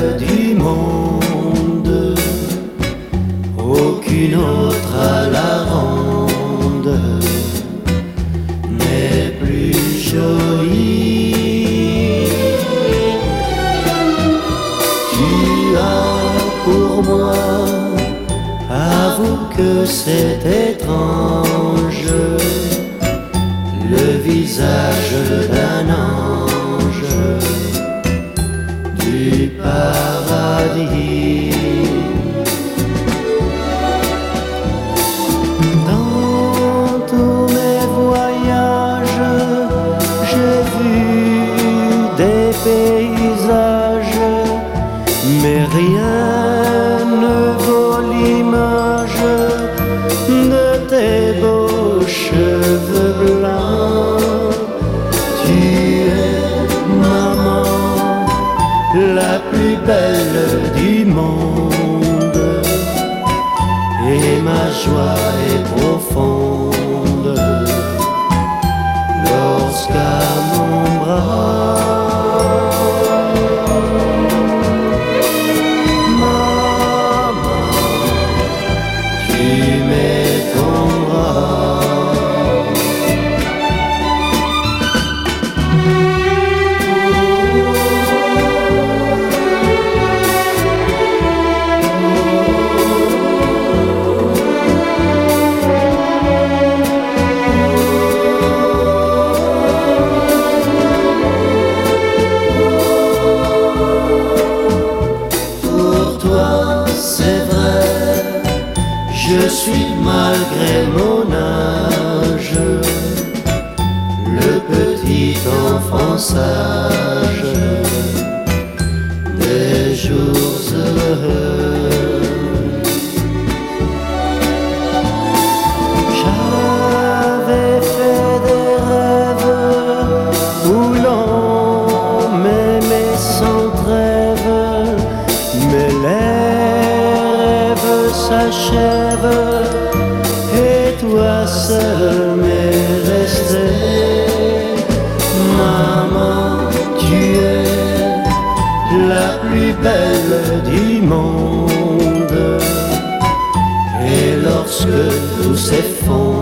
du monde, aucune autre à la ronde n'est plus jolie. Tu as pour moi, avoue que c'est étrange, le visage d'un ange du paradis. Dans tous mes voyages, j'ai vu des paysages, mais rien ne vaut l'image de tes beaux cheveux blancs. Tu es, maman, la plus belle du monde, et ma joie est profonde lorsqu'à mon bras je suis malgré mon âge le petit enfant sage des jours heureux. J'avais fait des rêves où l'on m'aimait sans trêve, mais les rêves s'achèvent et toi seul m'es resté. Maman, tu es la plus belle du monde, et lorsque tout s'effondre,